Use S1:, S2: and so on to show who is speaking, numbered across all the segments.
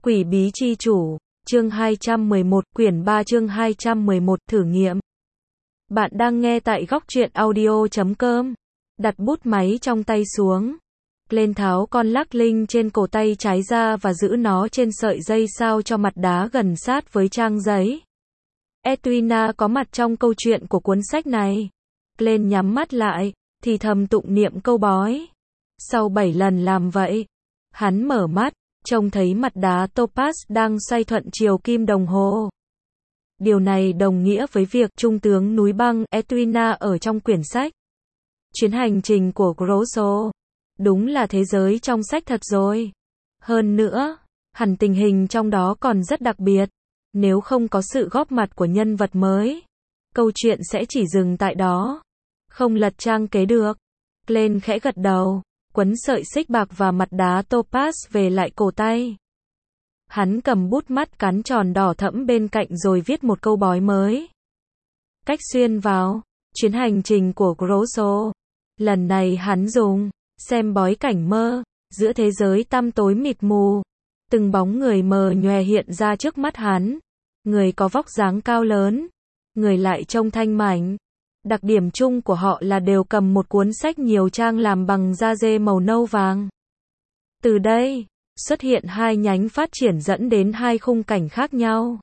S1: Quỷ bí chi chủ, chương 211, quyển 3 chương 211, thử nghiệm. Bạn đang nghe tại góc truyện audio.com. Đặt bút máy trong tay xuống. Lên tháo con lắc linh trên cổ tay trái ra và giữ nó trên sợi dây sao cho mặt đá gần sát với trang giấy. Edwina có mặt trong câu chuyện của cuốn sách này. Glenn nhắm mắt lại, thì thầm tụng niệm câu bói. Sau 7 lần làm vậy, hắn mở mắt, trông thấy mặt đá topaz đang xoay thuận chiều kim đồng hồ. Điều này đồng nghĩa với việc trung tướng núi băng Edwina ở trong quyển sách. Chuyến hành trình của Grosso. Đúng là thế giới trong sách thật rồi. Hơn nữa, hẳn tình hình trong đó còn rất đặc biệt. Nếu không có sự góp mặt của nhân vật mới, câu chuyện sẽ chỉ dừng tại đó. Không lật trang kế được. Glenn khẽ gật đầu, quấn sợi xích bạc và mặt đá topaz về lại cổ tay. Hắn cầm bút mắt cán tròn đỏ thẫm bên cạnh rồi viết một câu bói mới. Cách xuyên vào, chuyến hành trình của Grosso. Lần này hắn dùng, xem bói cảnh mơ, giữa thế giới tăm tối mịt mù. Từng bóng người mờ nhòe hiện ra trước mắt hắn. Người có vóc dáng cao lớn, người lại trông thanh mảnh. Đặc điểm chung của họ là đều cầm một cuốn sách nhiều trang làm bằng da dê màu nâu vàng. Từ đây, xuất hiện hai nhánh phát triển dẫn đến hai khung cảnh khác nhau.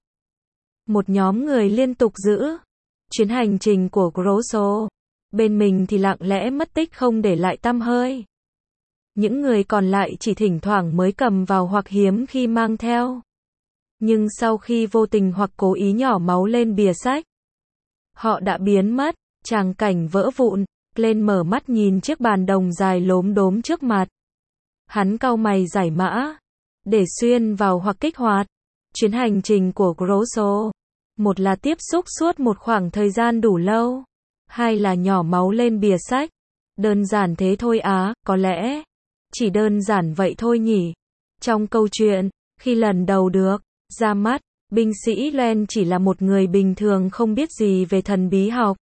S1: Một nhóm người liên tục giữ chuyến hành trình của Grosso. Bên mình thì lặng lẽ mất tích không để lại tăm hơi. Những người còn lại chỉ thỉnh thoảng mới cầm vào hoặc hiếm khi mang theo. Nhưng sau khi vô tình hoặc cố ý nhỏ máu lên bìa sách, họ đã biến mất. Tràng cảnh vỡ vụn, Glenn mở mắt nhìn chiếc bàn đồng dài lốm đốm trước mặt. Hắn cau mày giải mã, để xuyên vào hoặc kích hoạt chuyến hành trình của Grosso. Một là tiếp xúc suốt một khoảng thời gian đủ lâu, hai là nhỏ máu lên bìa sách. Đơn giản thế thôi á, có lẽ chỉ đơn giản vậy thôi nhỉ. Trong câu chuyện, khi lần đầu được ra mắt, binh sĩ Len chỉ là một người bình thường không biết gì về thần bí học.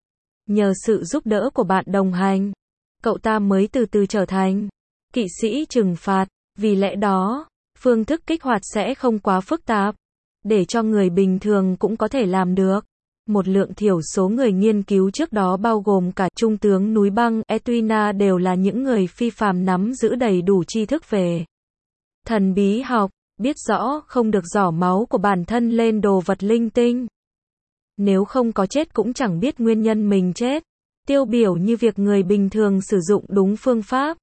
S1: Nhờ sự giúp đỡ của bạn đồng hành, cậu ta mới từ từ trở thành kỵ sĩ trừng phạt. Vì lẽ đó, phương thức kích hoạt sẽ không quá phức tạp, để cho người bình thường cũng có thể làm được. Một lượng thiểu số người nghiên cứu trước đó bao gồm cả trung tướng núi băng Edwina đều là những người phi phàm nắm giữ đầy đủ tri thức về thần bí học, biết rõ không được rỏ máu của bản thân lên đồ vật linh tinh. Nếu không có chết cũng chẳng biết nguyên nhân mình chết. Tiêu biểu như việc người bình thường sử dụng đúng phương pháp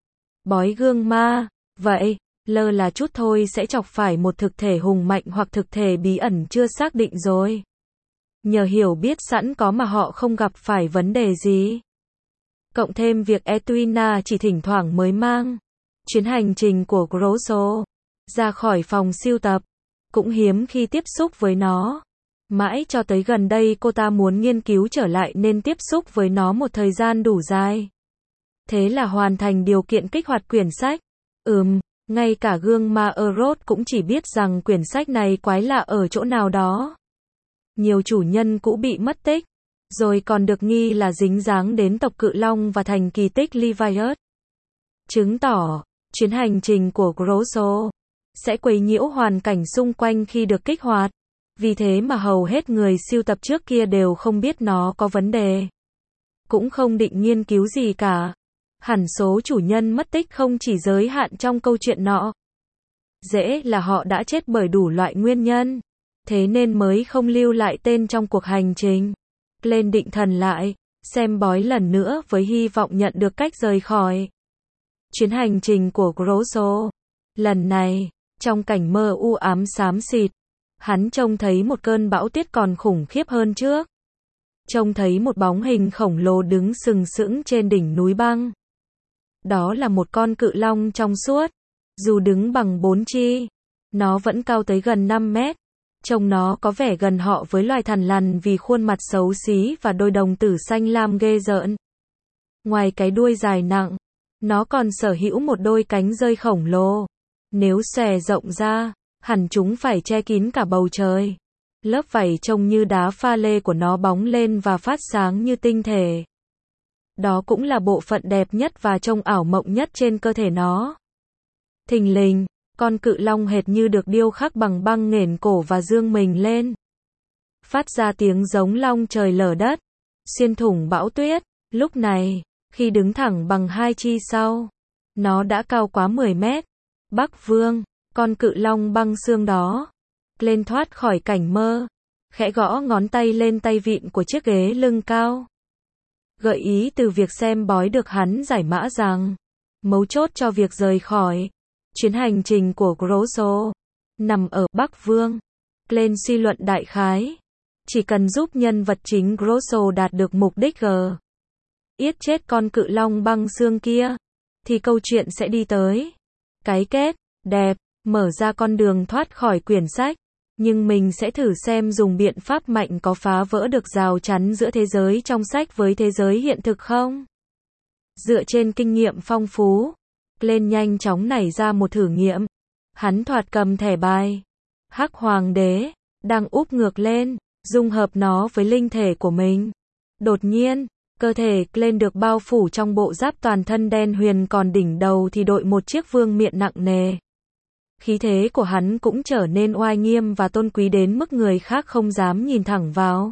S1: bói gương ma. Vậy, lơ là chút thôi sẽ chọc phải một thực thể hùng mạnh hoặc thực thể bí ẩn chưa xác định rồi. Nhờ hiểu biết sẵn có mà họ không gặp phải vấn đề gì. Cộng thêm việc Edwina chỉ thỉnh thoảng mới mang chuyến hành trình của Grosso ra khỏi phòng sưu tập, cũng hiếm khi tiếp xúc với nó. Mãi cho tới gần đây cô ta muốn nghiên cứu trở lại nên tiếp xúc với nó một thời gian đủ dài. Thế là hoàn thành điều kiện kích hoạt quyển sách. Ngay cả gương ma Erod cũng chỉ biết rằng quyển sách này quái lạ ở chỗ nào đó. Nhiều chủ nhân cũ bị mất tích, rồi còn được nghi là dính dáng đến tộc Cự Long và thành kỳ tích Leviathan. Chứng tỏ, chuyến hành trình của Grosso sẽ quấy nhiễu hoàn cảnh xung quanh khi được kích hoạt. Vì thế mà hầu hết người sưu tập trước kia đều không biết nó có vấn đề. Cũng không định nghiên cứu gì cả. Hẳn số chủ nhân mất tích không chỉ giới hạn trong câu chuyện nọ. Dễ là họ đã chết bởi đủ loại nguyên nhân. Thế nên mới không lưu lại tên trong cuộc hành trình. Glenn định thần lại, xem bói lần nữa với hy vọng nhận được cách rời khỏi chuyến hành trình của Grosso. Lần này, trong cảnh mơ u ám xám xịt, hắn trông thấy một cơn bão tuyết còn khủng khiếp hơn trước. Trông thấy một bóng hình khổng lồ đứng sừng sững trên đỉnh núi băng. Đó là một con cự long trong suốt. Dù đứng bằng 4 chi, nó vẫn cao tới gần 5 mét. Trông nó có vẻ gần họ với loài thằn lằn vì khuôn mặt xấu xí và đôi đồng tử xanh lam ghê rợn. Ngoài cái đuôi dài nặng, nó còn sở hữu một đôi cánh rơi khổng lồ. Nếu xòe rộng ra, hẳn chúng phải che kín cả bầu trời. Lớp vảy trông như đá pha lê của nó bóng lên và phát sáng như tinh thể. Đó cũng là bộ phận đẹp nhất và trông ảo mộng nhất trên cơ thể nó. Thình lình, Con cự long hệt như được điêu khắc bằng băng nghển cổ và dương mình lên. Phát ra tiếng giống long trời lở đất, xuyên thủng bão tuyết. Lúc này, khi đứng thẳng bằng hai chi sau, nó đã cao quá 10 mét. Bắc Vương, con cự long băng xương đó, lên thoát khỏi cảnh mơ, khẽ gõ ngón tay lên tay vịn của chiếc ghế lưng cao. Gợi ý từ việc xem bói được hắn giải mã rằng, mấu chốt cho việc rời khỏi chuyến hành trình của Grosso nằm ở Bắc Vương. Lên suy luận đại khái, chỉ cần giúp nhân vật chính Grosso đạt được mục đích yết chết con cự long băng xương kia, thì câu chuyện sẽ đi tới cái kết đẹp, mở ra con đường thoát khỏi quyển sách. Nhưng mình sẽ thử xem dùng biện pháp mạnh có phá vỡ được rào chắn giữa thế giới trong sách với thế giới hiện thực không? Dựa trên kinh nghiệm phong phú, lên nhanh chóng nảy ra một thử nghiệm. Hắn thoạt cầm thẻ bài Hắc Hoàng đế đang úp ngược lên, dung hợp nó với linh thể của mình. Đột nhiên, cơ thể lên được bao phủ trong bộ giáp toàn thân đen huyền, còn đỉnh đầu thì đội một chiếc vương miện nặng nề. Khí thế của hắn cũng trở nên oai nghiêm và tôn quý đến mức người khác không dám nhìn thẳng vào.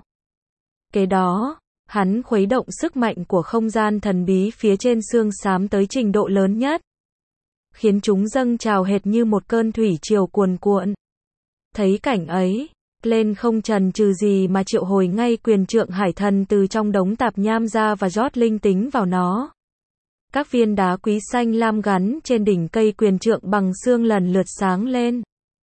S1: Kế đó, hắn khuấy động sức mạnh của không gian thần bí phía trên xương xám tới trình độ lớn nhất, khiến chúng dâng trào hệt như một cơn thủy triều cuồn cuộn. Thấy cảnh ấy, lên không chần chừ gì mà triệu hồi ngay quyền trượng hải thần từ trong đống tạp nham ra và rót linh tính vào nó. Các viên đá quý xanh lam gắn trên đỉnh cây quyền trượng bằng xương lần lượt sáng lên,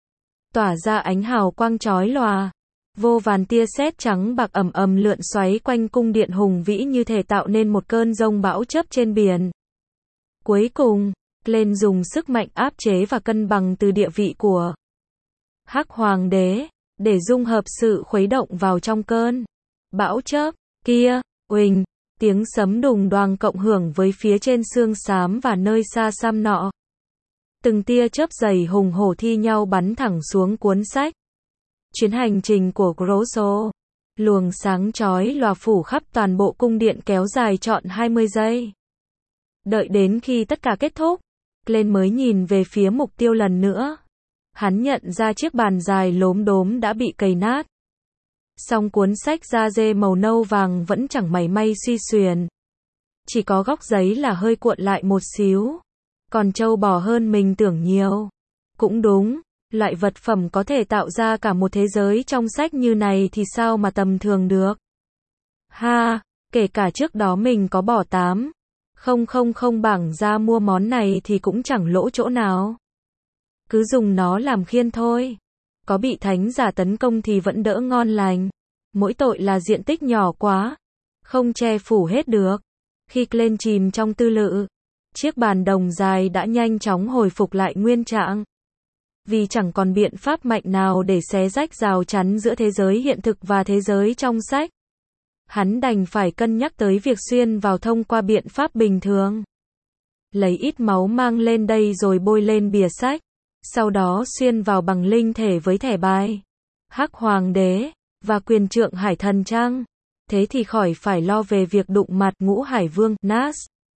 S1: tỏa ra ánh hào quang chói lòa. Vô vàn tia sét trắng bạc ầm ầm lượn xoáy quanh cung điện hùng vĩ như thể tạo nên một cơn giông bão chớp trên biển. Cuối cùng, lên dùng sức mạnh áp chế và cân bằng từ địa vị của Hắc Hoàng đế, để dung hợp sự khuấy động vào trong cơn bão chớp kia. Uỳnh, tiếng sấm đùng đoàng cộng hưởng với phía trên xương xám và nơi xa xăm nọ. Từng tia chớp dày hùng hổ thi nhau bắn thẳng xuống cuốn sách. Chuyến hành trình của Grosso, luồng sáng chói lòa phủ khắp toàn bộ cung điện kéo dài trọn 20 giây. Đợi đến khi tất cả kết thúc, lên mới nhìn về phía mục tiêu lần nữa. Hắn nhận ra chiếc bàn dài lốm đốm đã bị cày nát. Song cuốn sách da dê màu nâu vàng vẫn chẳng mảy may suy xuyển. Chỉ có góc giấy là hơi cuộn lại một xíu. Còn trâu bò hơn mình tưởng nhiều. Cũng đúng, loại vật phẩm có thể tạo ra cả một thế giới trong sách như này thì sao mà tầm thường được. Ha, kể cả trước đó mình có bỏ 8,000 bảng ra mua món này thì cũng chẳng lỗ chỗ nào. Cứ dùng nó làm khiên thôi. Có bị thánh giả tấn công thì vẫn đỡ ngon lành. Mỗi tội là diện tích nhỏ quá, không che phủ hết được. Khi lên chìm trong tư lự, chiếc bàn đồng dài đã nhanh chóng hồi phục lại nguyên trạng. Vì chẳng còn biện pháp mạnh nào để xé rách rào chắn giữa thế giới hiện thực và thế giới trong sách. Hắn đành phải cân nhắc tới việc xuyên vào thông qua biện pháp bình thường. Lấy ít máu mang lên đây rồi bôi lên bìa sách. Sau đó xuyên vào bằng linh thể với thẻ bài Hắc Hoàng đế và quyền trượng hải thần chăng? Thế thì khỏi phải lo về việc đụng mặt Ngũ Hải Vương Nas.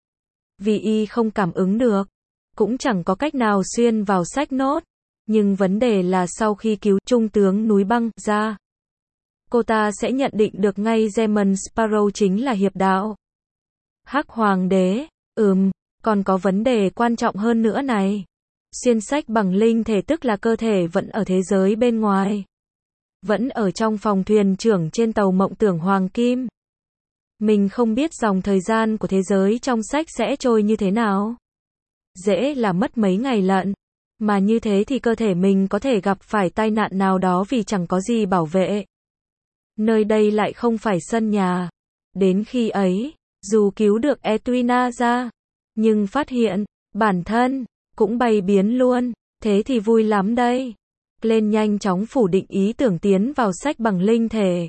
S1: Vì y không cảm ứng được, cũng chẳng có cách nào xuyên vào sách nốt. Nhưng vấn đề là sau khi cứu trung tướng núi băng ra, cô ta sẽ nhận định được ngay Demon Sparrow chính là hiệp đạo. Hắc Hoàng đế, còn có vấn đề quan trọng hơn nữa này. Xuyên sách bằng linh thể tức là cơ thể vẫn ở thế giới bên ngoài. Vẫn ở trong phòng thuyền trưởng trên tàu mộng tưởng Hoàng Kim. Mình không biết dòng thời gian của thế giới trong sách sẽ trôi như thế nào. Dễ là mất mấy ngày lận. Mà như thế thì cơ thể mình có thể gặp phải tai nạn nào đó vì chẳng có gì bảo vệ. Nơi đây lại không phải sân nhà. Đến khi ấy, dù cứu được Edwina ra, nhưng phát hiện, bản thân cũng bay biến luôn, thế thì vui lắm đây. Lên nhanh chóng phủ định ý tưởng tiến vào sách bằng linh thể.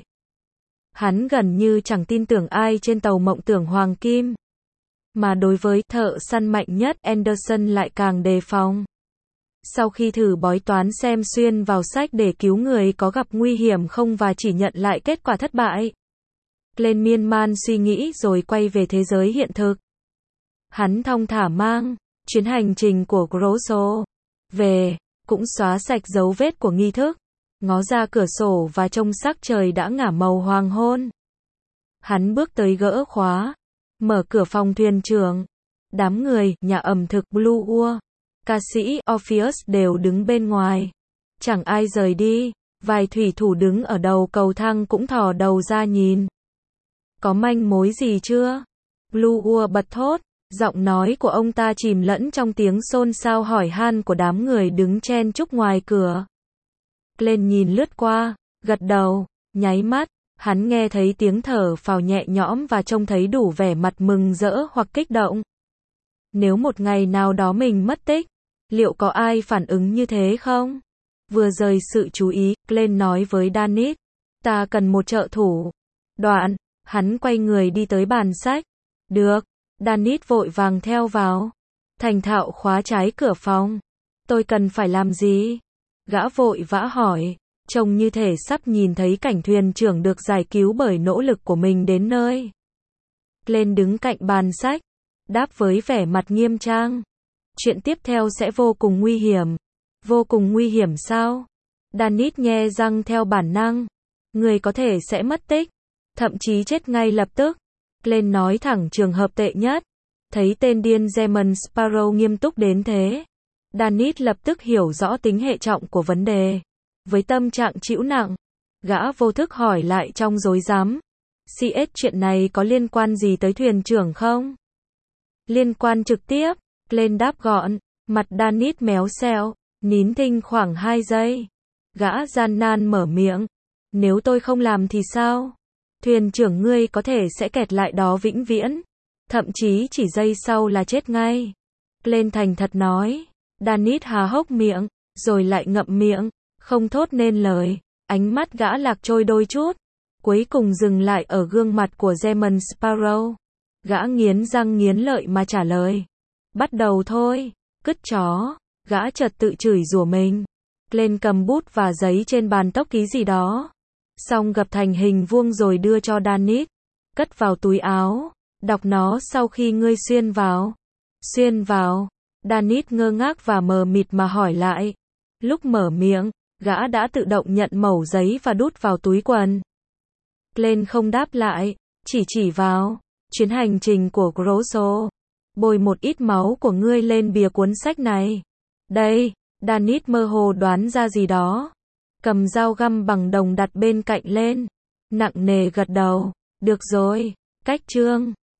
S1: Hắn gần như chẳng tin tưởng ai trên tàu mộng tưởng Hoàng Kim. Mà đối với thợ săn mạnh nhất Anderson lại càng đề phòng. Sau khi thử bói toán xem xuyên vào sách để cứu người có gặp nguy hiểm không và chỉ nhận lại kết quả thất bại. Lên miên man suy nghĩ rồi quay về thế giới hiện thực. Hắn thong thả mang chuyến hành trình của Grosso về cũng xóa sạch dấu vết của nghi thức. Ngó ra cửa sổ và trông sắc trời đã ngả màu hoàng hôn. Hắn bước tới gỡ khóa, mở cửa phòng thuyền trưởng. Đám người, nhà ẩm thực Blue Ua, ca sĩ Orpheus đều đứng bên ngoài. Chẳng ai rời đi, vài thủy thủ đứng ở đầu cầu thang cũng thò đầu ra nhìn. Có manh mối gì chưa? Blue Ua bật thốt, giọng nói của ông ta chìm lẫn trong tiếng xôn xao hỏi han của đám người đứng chen chúc ngoài cửa. Lên nhìn lướt qua, gật đầu, nháy mắt, hắn nghe thấy tiếng thở phào nhẹ nhõm và trông thấy đủ vẻ mặt mừng rỡ hoặc kích động. Nếu một ngày nào đó mình mất tích, liệu có ai phản ứng như thế không? Vừa rời sự chú ý, Glenn nói với Danny, ta cần một trợ thủ. Đoạn, hắn quay người đi tới bàn sách. Được, Danny vội vàng theo vào. Thành thạo khóa trái cửa phòng. Tôi cần phải làm gì? Gã vội vã hỏi, trông như thể sắp nhìn thấy cảnh thuyền trưởng được giải cứu bởi nỗ lực của mình đến nơi. Glenn đứng cạnh bàn sách, đáp với vẻ mặt nghiêm trang. Chuyện tiếp theo sẽ vô cùng nguy hiểm. Vô cùng nguy hiểm sao? Danny nhe răng theo bản năng. Người có thể sẽ mất tích, thậm chí chết ngay lập tức. Glenn nói thẳng trường hợp tệ nhất. Thấy tên điên German Sparrow nghiêm túc đến thế, Danny lập tức hiểu rõ tính hệ trọng của vấn đề. Với tâm trạng trĩu nặng, gã vô thức hỏi lại trong rối rắm. CS chuyện này có liên quan gì tới thuyền trưởng không? Liên quan trực tiếp, Glenn đáp gọn, mặt Danny méo xẹo, nín thinh khoảng 2 giây. Gã gian nan mở miệng. Nếu tôi không làm thì sao? Thuyền trưởng ngươi có thể sẽ kẹt lại đó vĩnh viễn. Thậm chí chỉ giây sau là chết ngay. Glenn thành thật nói. Danny há hốc miệng, rồi lại ngậm miệng, không thốt nên lời. Ánh mắt gã lạc trôi đôi chút, cuối cùng dừng lại ở gương mặt của German Sparrow. Gã nghiến răng nghiến lợi mà trả lời. Bắt đầu thôi, cứt chó. Gã chợt tự chửi rủa mình. Glenn cầm bút và giấy trên bàn tốc ký gì đó. Xong gập thành hình vuông rồi đưa cho Danny. Cất vào túi áo. Đọc nó sau khi ngươi xuyên vào. Xuyên vào. Danny ngơ ngác và mờ mịt mà hỏi lại. Lúc mở miệng, gã đã tự động nhận mẩu giấy và đút vào túi quần. Glenn không đáp lại, chỉ vào. Chuyến hành trình của Grosso. Bôi một ít máu của ngươi lên bìa cuốn sách này. Đây, Danny mơ hồ đoán ra gì đó. Cầm dao găm bằng đồng đặt bên cạnh lên. Nặng nề gật đầu. Được rồi, cách chương.